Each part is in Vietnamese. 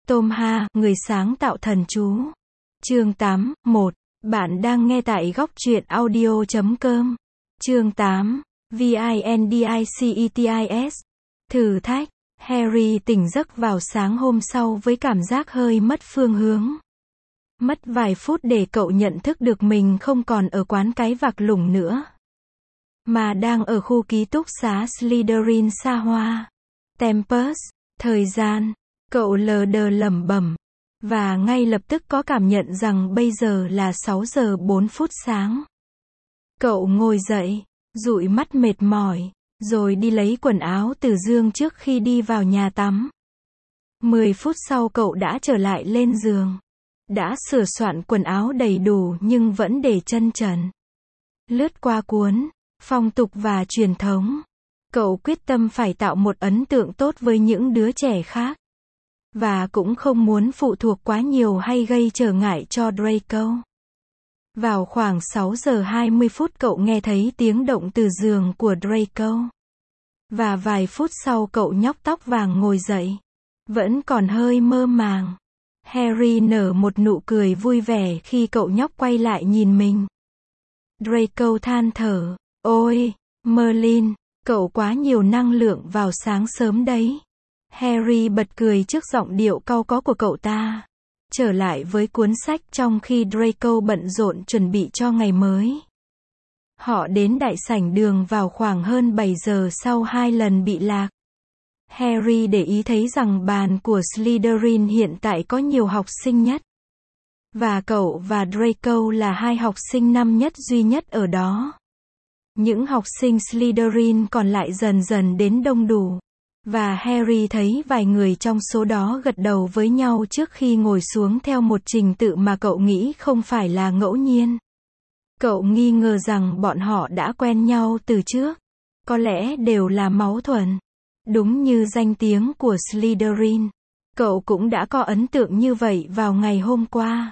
Tom Ha, người sáng tạo thần chú. Chương 8, 1. Bạn đang nghe tại góc truyện audio.com. Chương 8. VINDICETIS. Thử thách. Harry tỉnh giấc vào sáng hôm sau với cảm giác hơi mất phương hướng. Mất vài phút để cậu nhận thức được mình không còn ở quán cái vạc lủng nữa, mà đang ở khu ký túc xá Slytherin xa hoa. Tempus. Thời gian. Cậu lờ đờ lẩm bẩm. Và ngay lập tức có cảm nhận rằng bây giờ là 6 giờ 4 phút sáng. Cậu ngồi dậy, dụi mắt mệt mỏi, rồi đi lấy quần áo từ giường trước khi đi vào nhà tắm. 10 phút sau cậu đã trở lại lên giường. Đã sửa soạn quần áo đầy đủ nhưng vẫn để chân trần. Lướt qua cuốn Phong tục và truyền thống. Cậu quyết tâm phải tạo một ấn tượng tốt với những đứa trẻ khác. Và cũng không muốn phụ thuộc quá nhiều hay gây trở ngại cho Draco. Vào khoảng 6 giờ 20 phút cậu nghe thấy tiếng động từ giường của Draco. Và vài phút sau cậu nhóc tóc vàng ngồi dậy. Vẫn còn hơi mơ màng. Harry nở một nụ cười vui vẻ khi cậu nhóc quay lại nhìn mình. Draco than thở. Ôi, Merlin, cậu quá nhiều năng lượng vào sáng sớm đấy. Harry bật cười trước giọng điệu cau có của cậu ta. Trở lại với cuốn sách trong khi Draco bận rộn chuẩn bị cho ngày mới. Họ đến đại sảnh đường vào khoảng hơn 7 giờ sau 2 lần bị lạc. Harry để ý thấy rằng bàn của Slytherin hiện tại có nhiều học sinh nhất. Và cậu và Draco là hai học sinh năm nhất duy nhất ở đó. Những học sinh Slytherin còn lại dần dần đến đông đủ. Và Harry thấy vài người trong số đó gật đầu với nhau trước khi ngồi xuống theo một trình tự mà cậu nghĩ không phải là ngẫu nhiên. Cậu nghi ngờ rằng bọn họ đã quen nhau từ trước. Có lẽ đều là máu thuần. Đúng như danh tiếng của Slytherin. Cậu cũng đã có ấn tượng như vậy vào ngày hôm qua.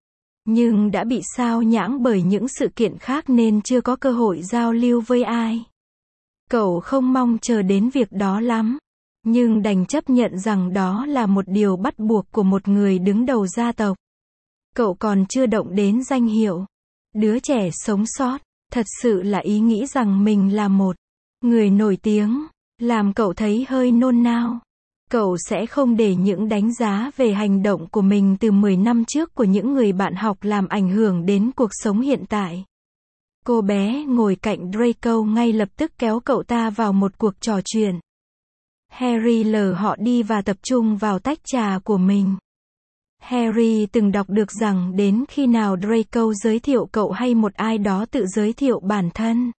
Nhưng đã bị sao nhãng bởi những sự kiện khác nên chưa có cơ hội giao lưu với ai. Cậu không mong chờ đến việc đó lắm. Nhưng đành chấp nhận rằng đó là một điều bắt buộc của một người đứng đầu gia tộc. Cậu còn chưa động đến danh hiệu đứa trẻ sống sót. Thật sự là ý nghĩ rằng mình là một người nổi tiếng, làm cậu thấy hơi nôn nao. Cậu sẽ không để những đánh giá về hành động của mình từ 10 năm trước của những người bạn học làm ảnh hưởng đến cuộc sống hiện tại. Cô bé ngồi cạnh Draco ngay lập tức kéo cậu ta vào một cuộc trò chuyện. Harry lờ họ đi và tập trung vào tách trà của mình. Harry từng đọc được rằng đến khi nào Draco giới thiệu cậu hay một ai đó tự giới thiệu bản thân,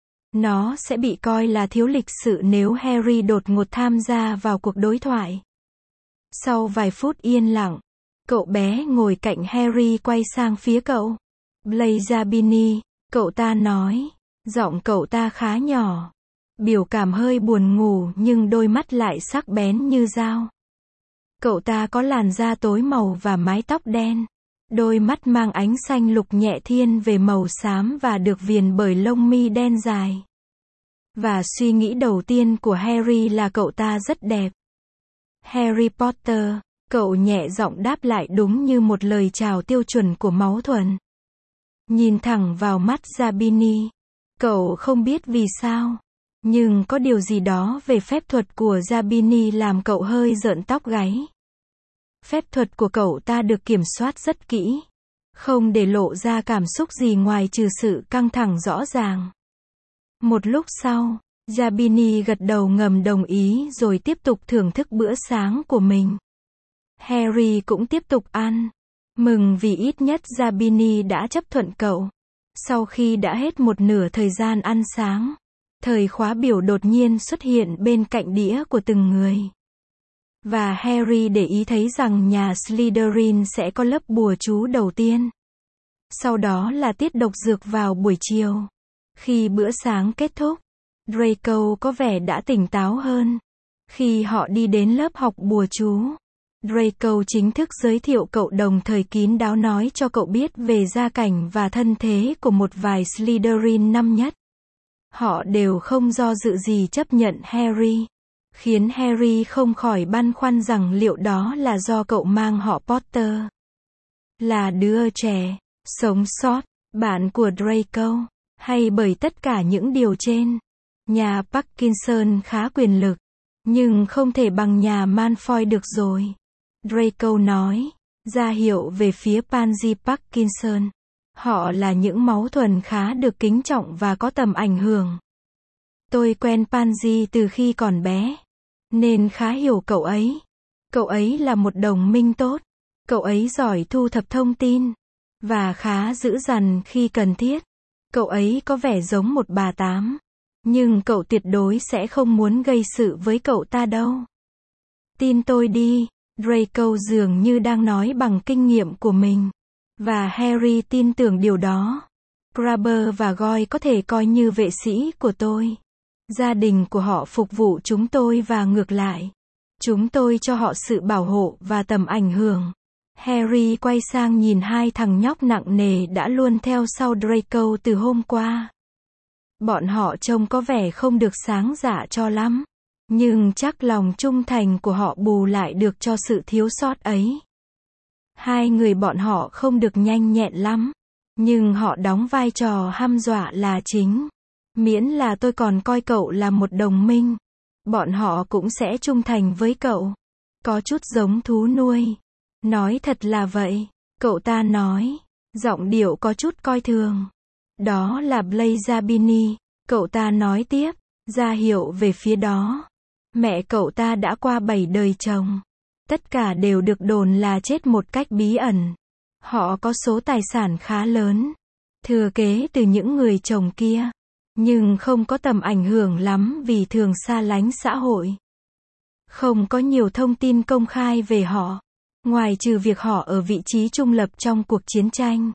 nó sẽ bị coi là thiếu lịch sự nếu Harry đột ngột tham gia vào cuộc đối thoại. Sau vài phút yên lặng, cậu bé ngồi cạnh Harry quay sang phía cậu. Blazabini, cậu ta nói. Giọng cậu ta khá nhỏ. Biểu cảm hơi buồn ngủ nhưng đôi mắt lại sắc bén như dao. Cậu ta có làn da tối màu và mái tóc đen. Đôi mắt mang ánh xanh lục nhẹ thiên về màu xám và được viền bởi lông mi đen dài. Và suy nghĩ đầu tiên của Harry là cậu ta rất đẹp. Harry Potter, cậu nhẹ giọng đáp lại đúng như một lời chào tiêu chuẩn của máu thuần. Nhìn thẳng vào mắt Zabini. Cậu không biết vì sao. Nhưng có điều gì đó về phép thuật của Zabini làm cậu hơi rợn tóc gáy. Phép thuật của cậu ta được kiểm soát rất kỹ. Không để lộ ra cảm xúc gì ngoài trừ sự căng thẳng rõ ràng. Một lúc sau, Zabini gật đầu ngầm đồng ý rồi tiếp tục thưởng thức bữa sáng của mình. Harry cũng tiếp tục ăn. Mừng vì ít nhất Zabini đã chấp thuận cậu. Sau khi đã hết một nửa thời gian ăn sáng, thời khóa biểu đột nhiên xuất hiện bên cạnh đĩa của từng người. Và Harry để ý thấy rằng nhà Slytherin sẽ có lớp bùa chú đầu tiên. Sau đó là tiết độc dược vào buổi chiều. Khi bữa sáng kết thúc, Draco có vẻ đã tỉnh táo hơn. Khi họ đi đến lớp học bùa chú, Draco chính thức giới thiệu cậu đồng thời kín đáo nói cho cậu biết về gia cảnh và thân thế của một vài Slytherin năm nhất. Họ đều không do dự gì chấp nhận Harry. khiến Harry không khỏi băn khoăn rằng liệu đó là do cậu mang họ Potter, là đứa trẻ sống sót, bạn của Draco, hay bởi tất cả những điều trên. Nhà Parkinson khá quyền lực, nhưng không thể bằng nhà Malfoy được rồi. Draco nói, ra hiệu về phía Pansy Parkinson. Họ là những máu thuần khá được kính trọng và có tầm ảnh hưởng. Tôi quen Pansy từ khi còn bé, nên khá hiểu cậu ấy. Cậu ấy là một đồng minh tốt. Cậu ấy giỏi thu thập thông tin, và khá dữ dằn khi cần thiết. Cậu ấy có vẻ giống một bà tám, nhưng cậu tuyệt đối sẽ không muốn gây sự với cậu ta đâu. Tin tôi đi, Draco dường như đang nói bằng kinh nghiệm của mình. Và Harry tin tưởng điều đó. Crabber và Goyle có thể coi như vệ sĩ của tôi. Gia đình của họ phục vụ chúng tôi và ngược lại. Chúng tôi cho họ sự bảo hộ và tầm ảnh hưởng. Harry quay sang nhìn hai thằng nhóc nặng nề đã luôn theo sau Draco từ hôm qua. Bọn họ trông có vẻ không được sáng dạ cho lắm. Nhưng chắc lòng trung thành của họ bù lại được cho sự thiếu sót ấy. Hai người bọn họ không được nhanh nhẹn lắm, nhưng họ đóng vai trò hăm dọa là chính. Miễn là tôi còn coi cậu là một đồng minh, bọn họ cũng sẽ trung thành với cậu. Có chút giống thú nuôi. Nói thật là vậy, cậu ta nói, giọng điệu có chút coi thường. Đó là Blaise Zabini, cậu ta nói tiếp, ra hiệu về phía đó. Mẹ cậu ta đã qua 7 đời chồng. Tất cả đều được đồn là chết một cách bí ẩn. Họ có số tài sản khá lớn, thừa kế từ những người chồng kia, nhưng không có tầm ảnh hưởng lắm vì thường xa lánh xã hội. Không có nhiều thông tin công khai về họ, ngoài trừ việc họ ở vị trí trung lập trong cuộc chiến tranh.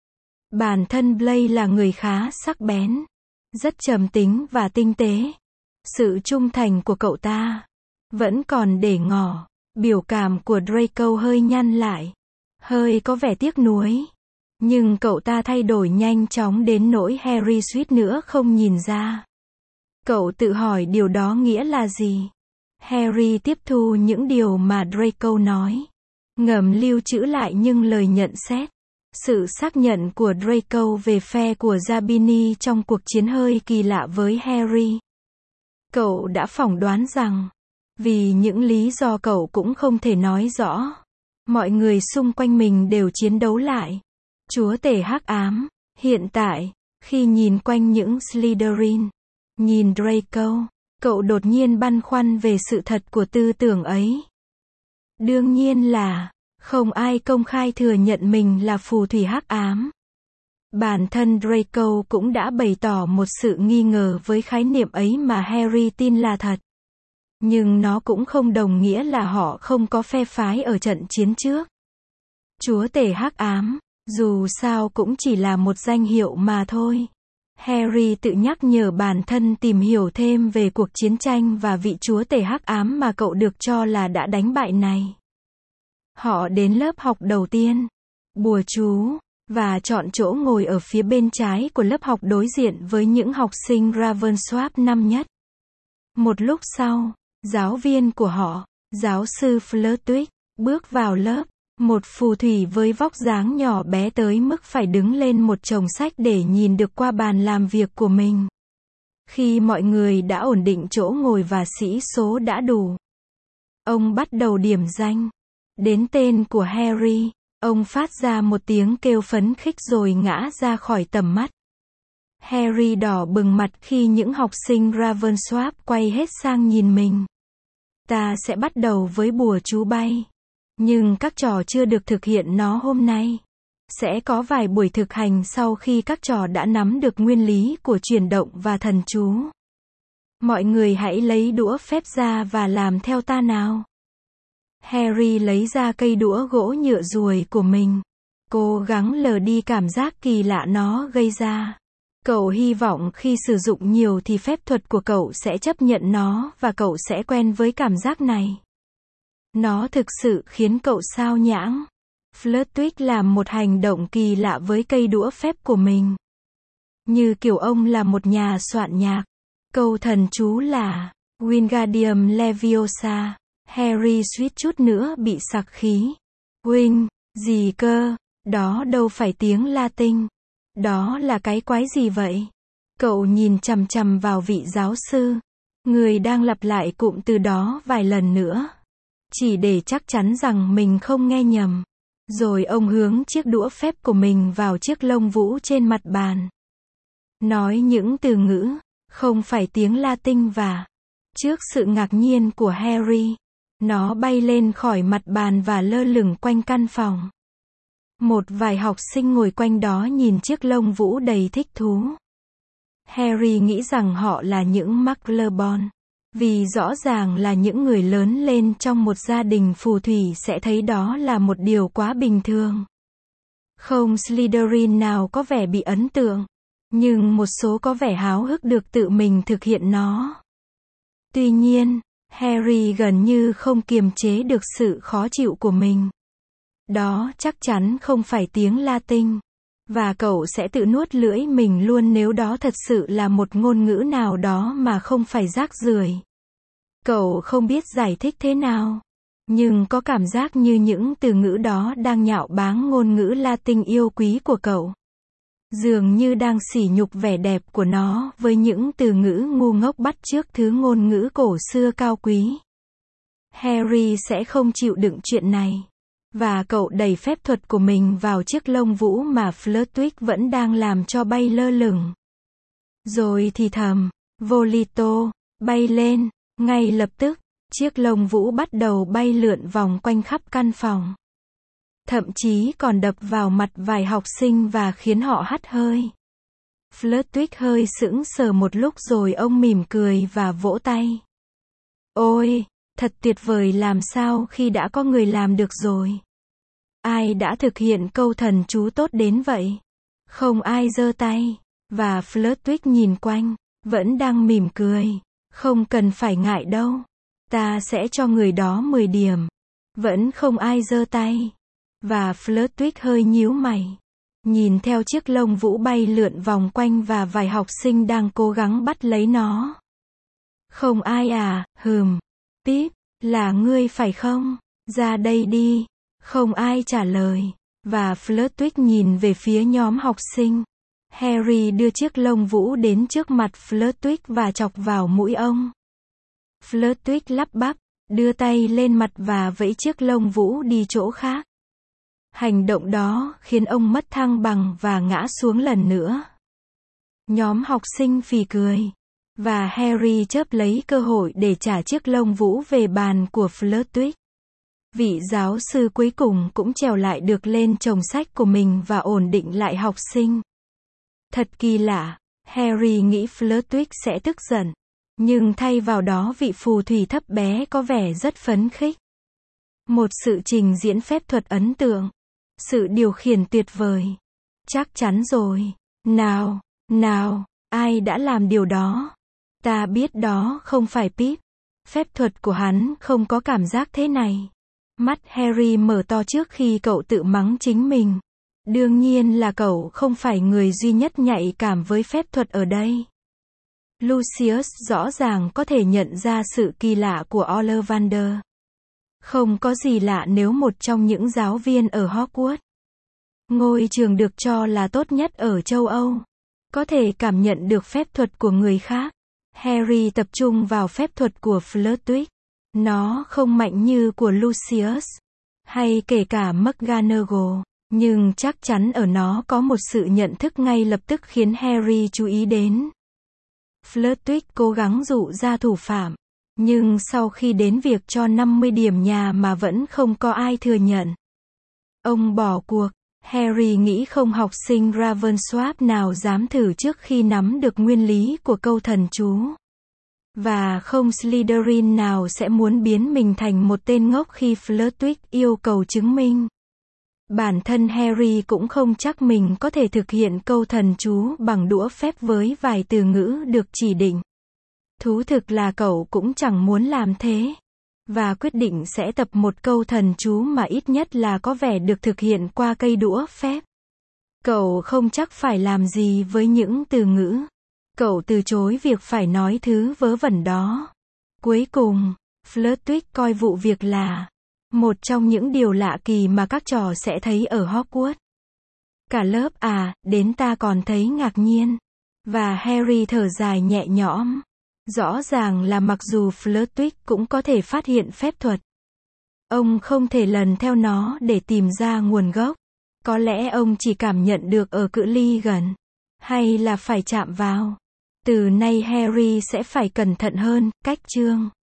Bản thân Blaise là người khá sắc bén, rất trầm tính và tinh tế. Sự trung thành của cậu ta vẫn còn để ngỏ. Biểu cảm của Draco hơi nhăn lại, hơi có vẻ tiếc nuối. Nhưng cậu ta thay đổi nhanh chóng đến nỗi Harry suýt nữa không nhìn ra. Cậu tự hỏi điều đó nghĩa là gì? Harry tiếp thu những điều mà Draco nói, ngầm lưu trữ lại những lời nhận xét. Sự xác nhận của Draco về phe của Zabini trong cuộc chiến hơi kỳ lạ với Harry. Cậu đã phỏng đoán rằng, vì những lý do cậu cũng không thể nói rõ, mọi người xung quanh mình đều chiến đấu lại. Chúa tể hắc ám. Hiện tại, khi nhìn quanh những Slytherin, nhìn Draco, cậu đột nhiên băn khoăn về sự thật của tư tưởng ấy. Đương nhiên là, không ai công khai thừa nhận mình là phù thủy hắc ám. Bản thân Draco cũng đã bày tỏ một sự nghi ngờ với khái niệm ấy mà Harry tin là thật. Nhưng nó cũng không đồng nghĩa là họ không có phe phái ở trận chiến trước. Chúa tể hắc ám, dù sao cũng chỉ là một danh hiệu mà thôi. Harry tự nhắc nhở bản thân tìm hiểu thêm về cuộc chiến tranh và vị chúa tể hắc ám mà cậu được cho là đã đánh bại này. Họ đến lớp học đầu tiên, bùa chú, và chọn chỗ ngồi ở phía bên trái của lớp học đối diện với những học sinh Ravensworth năm nhất. Một lúc sau, giáo viên của họ, giáo sư Flitwick, bước vào lớp, một phù thủy với vóc dáng nhỏ bé tới mức phải đứng lên một chồng sách để nhìn được qua bàn làm việc của mình. Khi mọi người đã ổn định chỗ ngồi và sĩ số đã đủ, ông bắt đầu điểm danh. Đến tên của Harry, ông phát ra một tiếng kêu phấn khích rồi ngã ra khỏi tầm mắt. Harry đỏ bừng mặt khi những học sinh Ravensworth quay hết sang nhìn mình. Ta sẽ bắt đầu với bùa chú bay. Nhưng các trò chưa được thực hiện nó hôm nay. Sẽ có vài buổi thực hành sau khi các trò đã nắm được nguyên lý của chuyển động và thần chú. Mọi người hãy lấy đũa phép ra và làm theo ta nào. Harry lấy ra cây đũa gỗ nhựa ruồi của mình, cố gắng lờ đi cảm giác kỳ lạ nó gây ra. Cậu hy vọng khi sử dụng nhiều thì phép thuật của cậu sẽ chấp nhận nó và cậu sẽ quen với cảm giác này. Nó thực sự khiến cậu xao nhãng. Flitwick làm một hành động kỳ lạ với cây đũa phép của mình. Như kiểu ông là một nhà soạn nhạc. Câu thần chú là Wingardium Leviosa. Harry suýt chút nữa bị sặc khí. Huynh, gì cơ? Đó đâu phải tiếng Latin. Đó là cái quái gì vậy? Cậu nhìn chằm chằm vào vị giáo sư. Người đang lặp lại cụm từ đó vài lần nữa. Chỉ để chắc chắn rằng mình không nghe nhầm. Rồi ông hướng chiếc đũa phép của mình vào chiếc lông vũ trên mặt bàn. Nói những từ ngữ, không phải tiếng Latin và... Trước sự ngạc nhiên của Harry, nó bay lên khỏi mặt bàn và lơ lửng quanh căn phòng. Một vài học sinh ngồi quanh đó nhìn chiếc lông vũ đầy thích thú. Harry nghĩ rằng họ là những Muggleborn. Vì rõ ràng là những người lớn lên trong một gia đình phù thủy sẽ thấy đó là một điều quá bình thường. Không Slytherin nào có vẻ bị ấn tượng, nhưng một số có vẻ háo hức được tự mình thực hiện nó. Tuy nhiên, Harry gần như không kiềm chế được sự khó chịu của mình. Đó chắc chắn không phải tiếng Latin. Và cậu sẽ tự nuốt lưỡi mình luôn nếu đó thật sự là một ngôn ngữ nào đó mà không phải rác rưởi. Cậu không biết giải thích thế nào. Nhưng có cảm giác như những từ ngữ đó đang nhạo báng ngôn ngữ Latin yêu quý của cậu. Dường như đang sỉ nhục vẻ đẹp của nó với những từ ngữ ngu ngốc bắt chước thứ ngôn ngữ cổ xưa cao quý. Harry sẽ không chịu đựng chuyện này. Và cậu đẩy phép thuật của mình vào chiếc lông vũ mà Flitwick vẫn đang làm cho bay lơ lửng. Rồi thì thầm, Volito, bay lên. Ngay lập tức, chiếc lông vũ bắt đầu bay lượn vòng quanh khắp căn phòng. Thậm chí còn đập vào mặt vài học sinh và khiến họ hắt hơi. Flitwick hơi sững sờ một lúc rồi ông mỉm cười và vỗ tay. Ôi, thật tuyệt vời làm sao khi đã có người làm được rồi. Ai đã thực hiện câu thần chú tốt đến vậy? Không ai giơ tay. Và Flitwick nhìn quanh, vẫn đang mỉm cười. Không cần phải ngại đâu. Ta sẽ cho người đó 10 điểm. Vẫn không ai giơ tay. Và Flitwick hơi nhíu mày. Nhìn theo chiếc lông vũ bay lượn vòng quanh và vài học sinh đang cố gắng bắt lấy nó. Không ai à, Pip, là ngươi phải không? Ra đây đi. Không ai trả lời. Và Flitwick nhìn về phía nhóm học sinh. Harry đưa chiếc lông vũ đến trước mặt Flitwick và chọc vào mũi ông. Flitwick lắp bắp, đưa tay lên mặt và vẫy chiếc lông vũ đi chỗ khác. Hành động đó khiến ông mất thăng bằng và ngã xuống lần nữa. Nhóm học sinh phì cười. Và Harry chớp lấy cơ hội để trả chiếc lông vũ về bàn của Flitwick. Vị giáo sư cuối cùng cũng trèo lại được lên chồng sách của mình và ổn định lại học sinh. Thật kỳ lạ, Harry nghĩ Flitwick sẽ tức giận. Nhưng thay vào đó vị phù thủy thấp bé có vẻ rất phấn khích. Một sự trình diễn phép thuật ấn tượng. Sự điều khiển tuyệt vời. Chắc chắn rồi. Nào, ai đã làm điều đó? Ta biết đó không phải Pip. Phép thuật của hắn không có cảm giác thế này. Mắt Harry mở to trước khi cậu tự mắng chính mình. Đương nhiên là cậu không phải người duy nhất nhạy cảm với phép thuật ở đây. Lucius rõ ràng có thể nhận ra sự kỳ lạ của Ollivander. Không có gì lạ nếu một trong những giáo viên ở Hogwarts, ngôi trường được cho là tốt nhất ở châu Âu, có thể cảm nhận được phép thuật của người khác. Harry tập trung vào phép thuật của Flitwick. Nó không mạnh như của Lucius, hay kể cả McGonagall, nhưng chắc chắn ở nó có một sự nhận thức ngay lập tức khiến Harry chú ý đến. Flitwick cố gắng dụ ra thủ phạm, nhưng sau khi đến việc cho 50 điểm nhà mà vẫn không có ai thừa nhận, ông bỏ cuộc. Harry nghĩ không học sinh Ravensworth nào dám thử trước khi nắm được nguyên lý của câu thần chú. Và không Slytherin nào sẽ muốn biến mình thành một tên ngốc khi Flitwick yêu cầu chứng minh. Bản thân Harry cũng không chắc mình có thể thực hiện câu thần chú bằng đũa phép với vài từ ngữ được chỉ định. Thú thực là cậu cũng chẳng muốn làm thế. Và quyết định sẽ tập một câu thần chú mà ít nhất là có vẻ được thực hiện qua cây đũa phép. Cậu không chắc phải làm gì với những từ ngữ. Cậu từ chối việc phải nói thứ vớ vẩn đó. Cuối cùng, Flitwick coi vụ việc là một trong những điều lạ kỳ mà các trò sẽ thấy ở Hogwarts. Cả lớp đến ta còn thấy ngạc nhiên. Và Harry thở dài nhẹ nhõm. Rõ ràng là mặc dù Flitwick cũng có thể phát hiện phép thuật, ông không thể lần theo nó để tìm ra nguồn gốc. Có lẽ ông chỉ cảm nhận được ở cự ly gần. Hay là phải chạm vào. Từ nay Harry sẽ phải cẩn thận hơn, cách chương.